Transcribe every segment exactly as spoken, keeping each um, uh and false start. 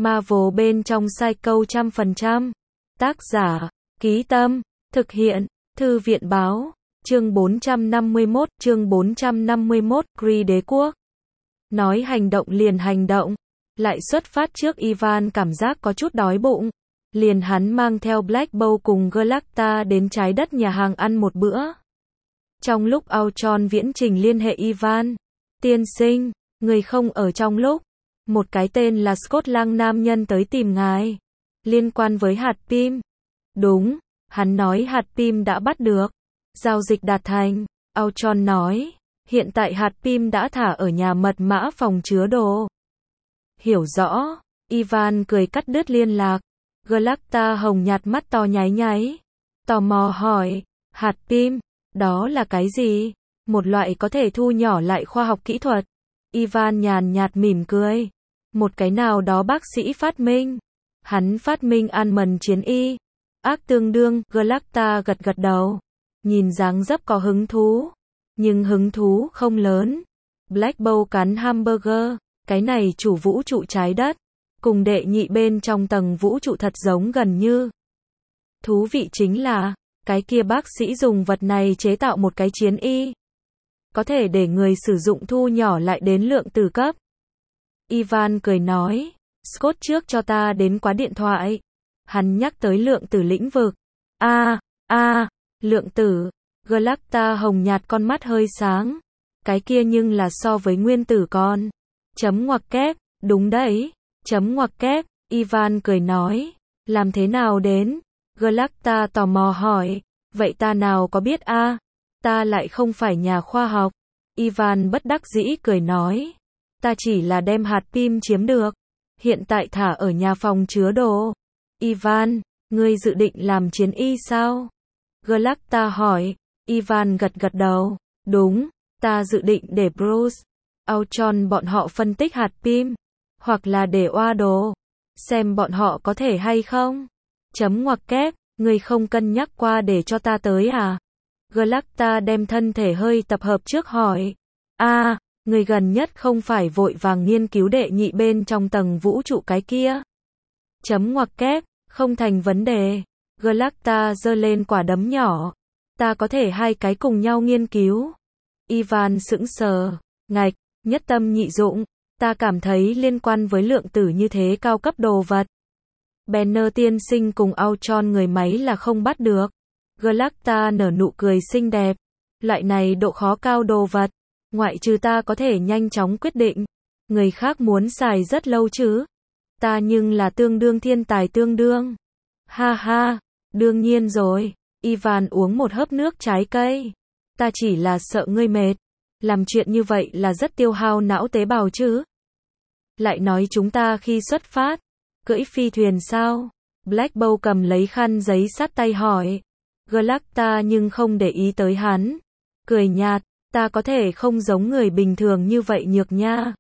Marvel bên trong Psycho trăm phần trăm. Tác giả, Ký Tâm, thực hiện, Thư viện báo, chương bốn trăm năm mươi mốt, chương bốn trăm năm mươi mốt, Kree đế quốc. Nói hành động liền hành động, lại xuất phát trước Ivan cảm giác có chút đói bụng. Liền hắn mang theo Black Bolt cùng Galacta đến trái đất nhà hàng ăn một bữa. Trong lúc Ultron viễn trình liên hệ Ivan, tiên sinh, người không ở trong lúc. Một cái tên là Scott Lang nam nhân tới tìm ngài. Liên quan với hạt pim. Đúng, hắn nói hạt pim đã bắt được. Giao dịch đạt thành. Ultron nói, hiện tại hạt pim đã thả ở nhà mật mã phòng chứa đồ. Hiểu rõ, Ivan cười cắt đứt liên lạc. Galacta hồng nhạt mắt to nháy nháy. Tò mò hỏi, hạt pim, đó là cái gì? Một loại có thể thu nhỏ lại khoa học kỹ thuật. Ivan nhàn nhạt mỉm cười. Một cái nào đó bác sĩ phát minh. Hắn phát minh Almond chiến y. Ác tương đương, Galacta gật gật đầu. Nhìn dáng dấp có hứng thú. Nhưng hứng thú không lớn. Black Bolt cắn hamburger. Cái này chủ vũ trụ trái đất. Cùng đệ nhị bên trong tầng vũ trụ thật giống gần như. Thú vị chính là, cái kia bác sĩ dùng vật này chế tạo một cái chiến y. Có thể để người sử dụng thu nhỏ lại đến lượng tử cấp. Ivan cười nói, Scott trước cho ta đến quá điện thoại. Hắn nhắc tới lượng tử lĩnh vực. A, a, lượng tử. Galacta hồng nhạt con mắt hơi sáng. Cái kia nhưng là so với nguyên tử con. Chấm ngoặc kép, đúng đấy. Chấm ngoặc kép, Ivan cười nói, làm thế nào đến? Galacta tò mò hỏi, vậy ta nào có biết a? À? Ta lại không phải nhà khoa học. Ivan bất đắc dĩ cười nói, ta chỉ là đem hạt pim chiếm được, hiện tại thả ở nhà phòng chứa đồ. Ivan, ngươi dự định làm chiến y sao? Galacta hỏi. Ivan gật gật đầu, đúng, ta dự định để Bruce, Ultron bọn họ phân tích hạt pim. Hoặc là để oa đồ. Xem bọn họ có thể hay không. Chấm ngoặc kép, người không cân nhắc qua để cho ta tới à? Galacta đem thân thể hơi tập hợp trước hỏi. A, à, người gần nhất không phải vội vàng nghiên cứu đệ nhị bên trong tầng vũ trụ cái kia. Chấm ngoặc kép, không thành vấn đề. Galacta giơ lên quả đấm nhỏ. Ta có thể hai cái cùng nhau nghiên cứu. Ivan sững sờ. Ngạch, nhất tâm nhị dụng. Ta cảm thấy liên quan với lượng tử như thế cao cấp đồ vật. Banner tiên sinh cùng Ultron người máy là không bắt được. Galacta nở nụ cười xinh đẹp. Loại này độ khó cao đồ vật. Ngoại trừ ta có thể nhanh chóng quyết định. Người khác muốn xài rất lâu chứ. Ta nhưng là tương đương thiên tài tương đương. Ha ha, đương nhiên rồi. Ivan uống một hớp nước trái cây. Ta chỉ là sợ ngươi mệt. Làm chuyện như vậy là rất tiêu hao não tế bào chứ. Lại nói chúng ta khi xuất phát, cưỡi phi thuyền sao? Black Bolt cầm lấy khăn giấy sát tay hỏi. Galacta nhưng không để ý tới hắn. Cười nhạt, ta có thể không giống người bình thường như vậy nhược nha.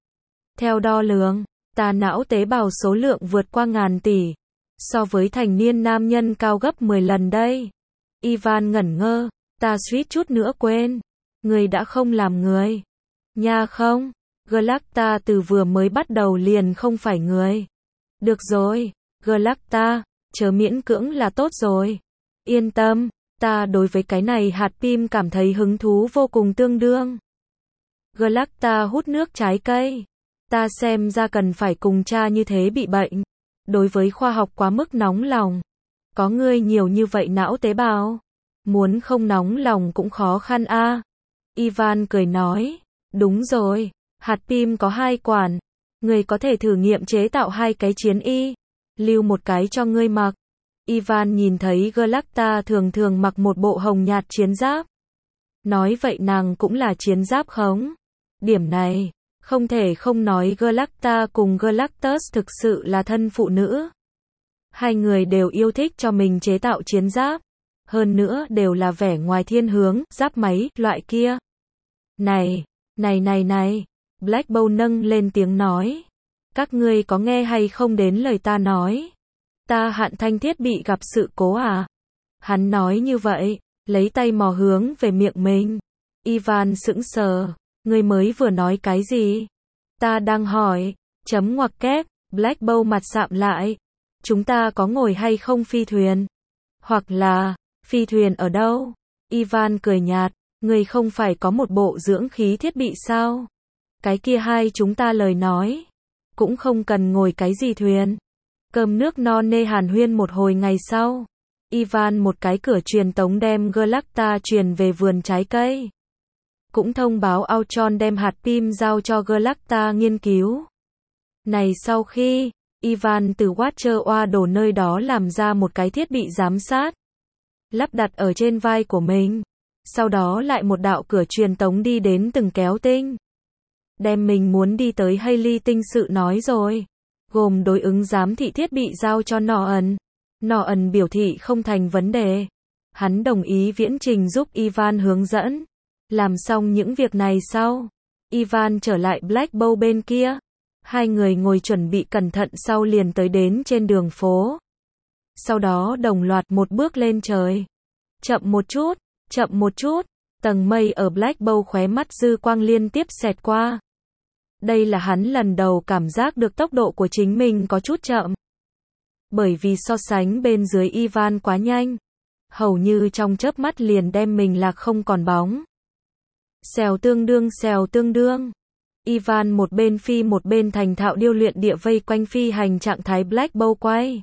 Theo đo lường, ta não tế bào số lượng vượt qua ngàn tỷ. So với thành niên nam nhân cao gấp mười lần đây. Ivan ngẩn ngơ, ta suýt chút nữa quên. Người đã không làm người. Nha không? Galacta từ vừa mới bắt đầu liền không phải người. Được rồi, Galacta, chớ miễn cưỡng là tốt rồi. Yên tâm, ta đối với cái này hạt pim cảm thấy hứng thú vô cùng tương đương. Galacta hút nước trái cây. Ta xem ra cần phải cùng cha như thế bị bệnh. Đối với khoa học quá mức nóng lòng. Có ngươi nhiều như vậy não tế bào. Muốn không nóng lòng cũng khó khăn a. À. Ivan cười nói, đúng rồi. Hạt pim có hai quản. Người có thể thử nghiệm chế tạo hai cái chiến y. Lưu một cái cho ngươi mặc. Ivan nhìn thấy Galacta thường thường mặc một bộ hồng nhạt chiến giáp. Nói vậy nàng cũng là chiến giáp khống. Điểm này, không thể không nói Galacta cùng Galactus thực sự là thân phụ nữ. Hai người đều yêu thích cho mình chế tạo chiến giáp. Hơn nữa đều là vẻ ngoài thiên hướng, giáp máy, loại kia. Này, này này này. Black Bolt nâng lên tiếng nói. Các ngươi có nghe hay không đến lời ta nói? Ta hạn thanh thiết bị gặp sự cố à? Hắn nói như vậy, lấy tay mò hướng về miệng mình. Ivan sững sờ. Ngươi mới vừa nói cái gì? Ta đang hỏi. Chấm ngoặc kép. Black Bow mặt sạm lại. Chúng ta có ngồi hay không phi thuyền? Hoặc là, phi thuyền ở đâu? Ivan cười nhạt, người không phải có một bộ dưỡng khí thiết bị sao? Cái kia hai chúng ta lời nói. Cũng không cần ngồi cái gì thuyền. Cơm nước no nê hàn huyên một hồi ngày sau. Ivan một cái cửa truyền tống đem Galacta truyền về vườn trái cây. Cũng thông báo Ultron đem hạt pim giao cho Galacta nghiên cứu. Này sau khi, Ivan từ Watcher oa đổ nơi đó làm ra một cái thiết bị giám sát. Lắp đặt ở trên vai của mình. Sau đó lại một đạo cửa truyền tống đi đến từng kéo tinh. Đem mình muốn đi tới Hayley tinh sự nói rồi. Gồm đối ứng giám thị thiết bị giao cho Norton. Norton biểu thị không thành vấn đề. Hắn đồng ý viễn trình giúp Ivan hướng dẫn. Làm xong những việc này sau, Ivan trở lại Black Bow bên kia. Hai người ngồi chuẩn bị cẩn thận sau liền tới đến trên đường phố. Sau đó đồng loạt một bước lên trời. Chậm một chút, chậm một chút, tầng mây ở Black Bow khóe mắt dư quang liên tiếp xẹt qua. Đây là hắn lần đầu cảm giác được tốc độ của chính mình có chút chậm. Bởi vì so sánh bên dưới Ivan quá nhanh. Hầu như trong chớp mắt liền đem mình lạc không còn bóng. Xèo tương đương xèo tương đương. Ivan một bên phi một bên thành thạo điêu luyện địa vây quanh phi hành trạng thái Black Bow quay.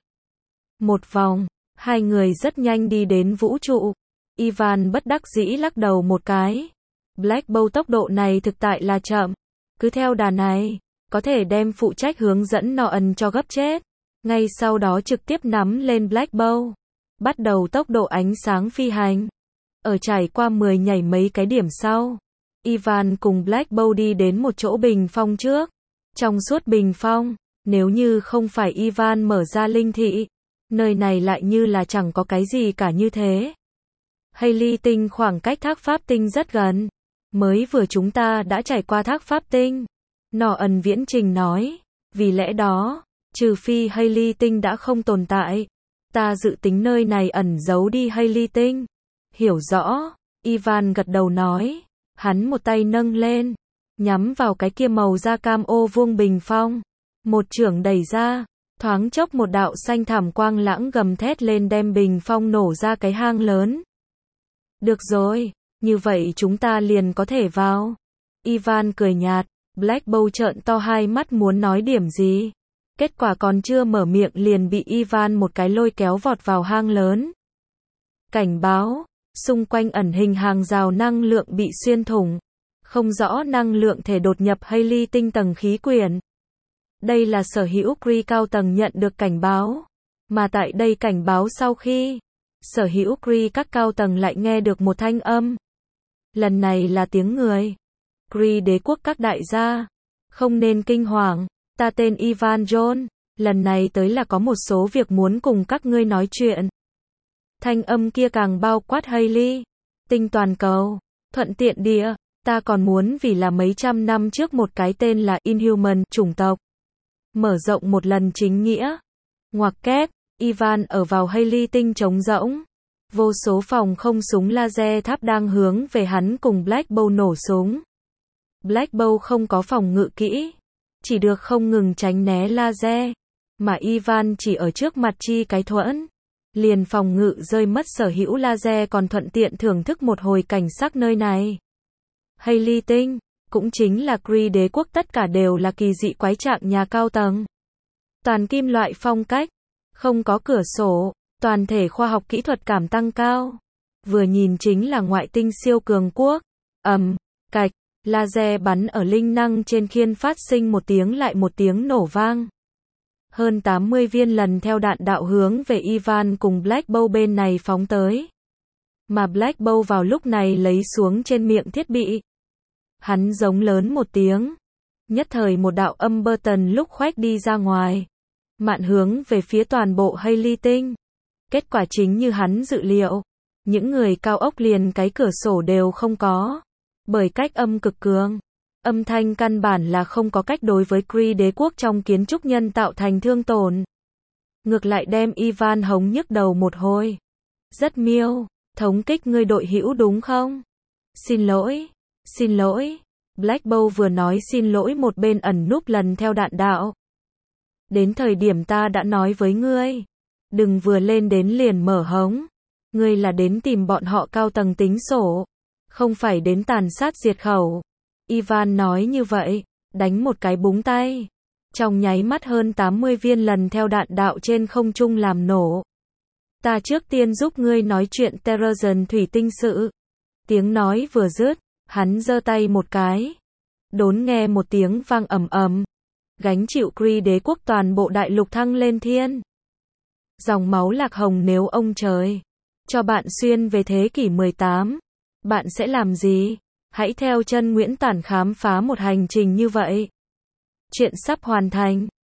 Một vòng, hai người rất nhanh đi đến vũ trụ. Ivan bất đắc dĩ lắc đầu một cái. Black Bow tốc độ này thực tại là chậm. Cứ theo đà này, có thể đem phụ trách hướng dẫn Norton cho gấp chết. Ngay sau đó trực tiếp nắm lên Black Bow. Bắt đầu tốc độ ánh sáng phi hành. Ở trải qua mười nhảy mấy cái điểm sau, Ivan cùng Black Bow đi đến một chỗ bình phong trước. Trong suốt bình phong, nếu như không phải Ivan mở ra linh thị, nơi này lại như là chẳng có cái gì cả như thế. Hayley tinh khoảng cách thác pháp tinh rất gần. Mới vừa chúng ta đã trải qua thác pháp tinh. Norton viễn trình nói. Vì lẽ đó, trừ phi Hayley tinh đã không tồn tại, ta dự tính nơi này ẩn giấu đi Hayley tinh. Hiểu rõ, Ivan gật đầu nói. Hắn một tay nâng lên, nhắm vào cái kia màu da cam ô vuông bình phong. Một chưởng đẩy ra, thoáng chốc một đạo xanh thảm quang lãng gầm thét lên đem bình phong nổ ra cái hang lớn. Được rồi, như vậy chúng ta liền có thể vào. Ivan cười nhạt, Black Bow trợn to hai mắt muốn nói điểm gì. Kết quả còn chưa mở miệng liền bị Ivan một cái lôi kéo vọt vào hang lớn. Cảnh báo, xung quanh ẩn hình hàng rào năng lượng bị xuyên thủng. Không rõ năng lượng thể đột nhập Hayley tinh tầng khí quyển. Đây là sở hữu Kree cao tầng nhận được cảnh báo. Mà tại đây cảnh báo sau khi, sở hữu Kree các cao tầng lại nghe được một thanh âm. Lần này là tiếng người. Kree đế quốc các đại gia. Không nên kinh hoàng, ta tên Ivan John. Lần này tới là có một số việc muốn cùng các ngươi nói chuyện. Thanh âm kia càng bao quát Hayley. Tinh toàn cầu. Thuận tiện địa, ta còn muốn vì là mấy trăm năm trước một cái tên là Inhuman, chủng tộc. Mở rộng một lần chính nghĩa. Ngoặc kép, Ivan ở vào Hayley tinh trống rỗng. Vô số phòng không súng laser tháp đang hướng về hắn cùng Black Bow nổ súng. Black Bow không có phòng ngự kỹ, chỉ được không ngừng tránh né laser. Mà Ivan chỉ ở trước mặt chi cái thuẫn. Liền phòng ngự rơi mất sở hữu laser còn thuận tiện thưởng thức một hồi cảnh sắc nơi này. Hayley tinh, cũng chính là Kree đế quốc tất cả đều là kỳ dị quái trạng nhà cao tầng. Toàn kim loại phong cách, không có cửa sổ, toàn thể khoa học kỹ thuật cảm tăng cao. Vừa nhìn chính là ngoại tinh siêu cường quốc. Ầm, cạch, laser bắn ở linh năng trên khiên phát sinh một tiếng lại một tiếng nổ vang. Hơn tám mươi viên lần theo đạn đạo hướng về Ivan cùng Black Bow bên này phóng tới. Mà Black Bow vào lúc này lấy xuống trên miệng thiết bị. Hắn giống lớn một tiếng. Nhất thời một đạo âm button lúc khoách đi ra ngoài. Mạn hướng về phía toàn bộ Hayley tinh. Kết quả chính như hắn dự liệu. Những người cao ốc liền cái cửa sổ đều không có. Bởi cách âm cực cường. Âm thanh căn bản là không có cách đối với Kree đế quốc trong kiến trúc nhân tạo thành thương tổn. Ngược lại đem Ivan hống nhức đầu một hồi. Rất miêu, thống kích ngươi đội hữu đúng không? Xin lỗi, xin lỗi. Black Bow vừa nói xin lỗi một bên ẩn núp lần theo đạn đạo. Đến thời điểm ta đã nói với ngươi, đừng vừa lên đến liền mở hống. Ngươi là đến tìm bọn họ cao tầng tính sổ, không phải đến tàn sát diệt khẩu. Ivan nói như vậy, đánh một cái búng tay. Trong nháy mắt hơn tám mươi viên lần theo đạn đạo trên không trung làm nổ. Ta trước tiên giúp ngươi nói chuyện Terrogen thủy tinh sự. Tiếng nói vừa dứt, hắn giơ tay một cái. Đốn nghe một tiếng vang ầm ầm. Gánh chịu Kree đế quốc toàn bộ đại lục thăng lên thiên. Dòng máu lạc hồng nếu ông trời cho bạn xuyên về thế kỷ mười tám, bạn sẽ làm gì? Hãy theo chân Nguyễn Tản khám phá một hành trình như vậy. Chuyện sắp hoàn thành.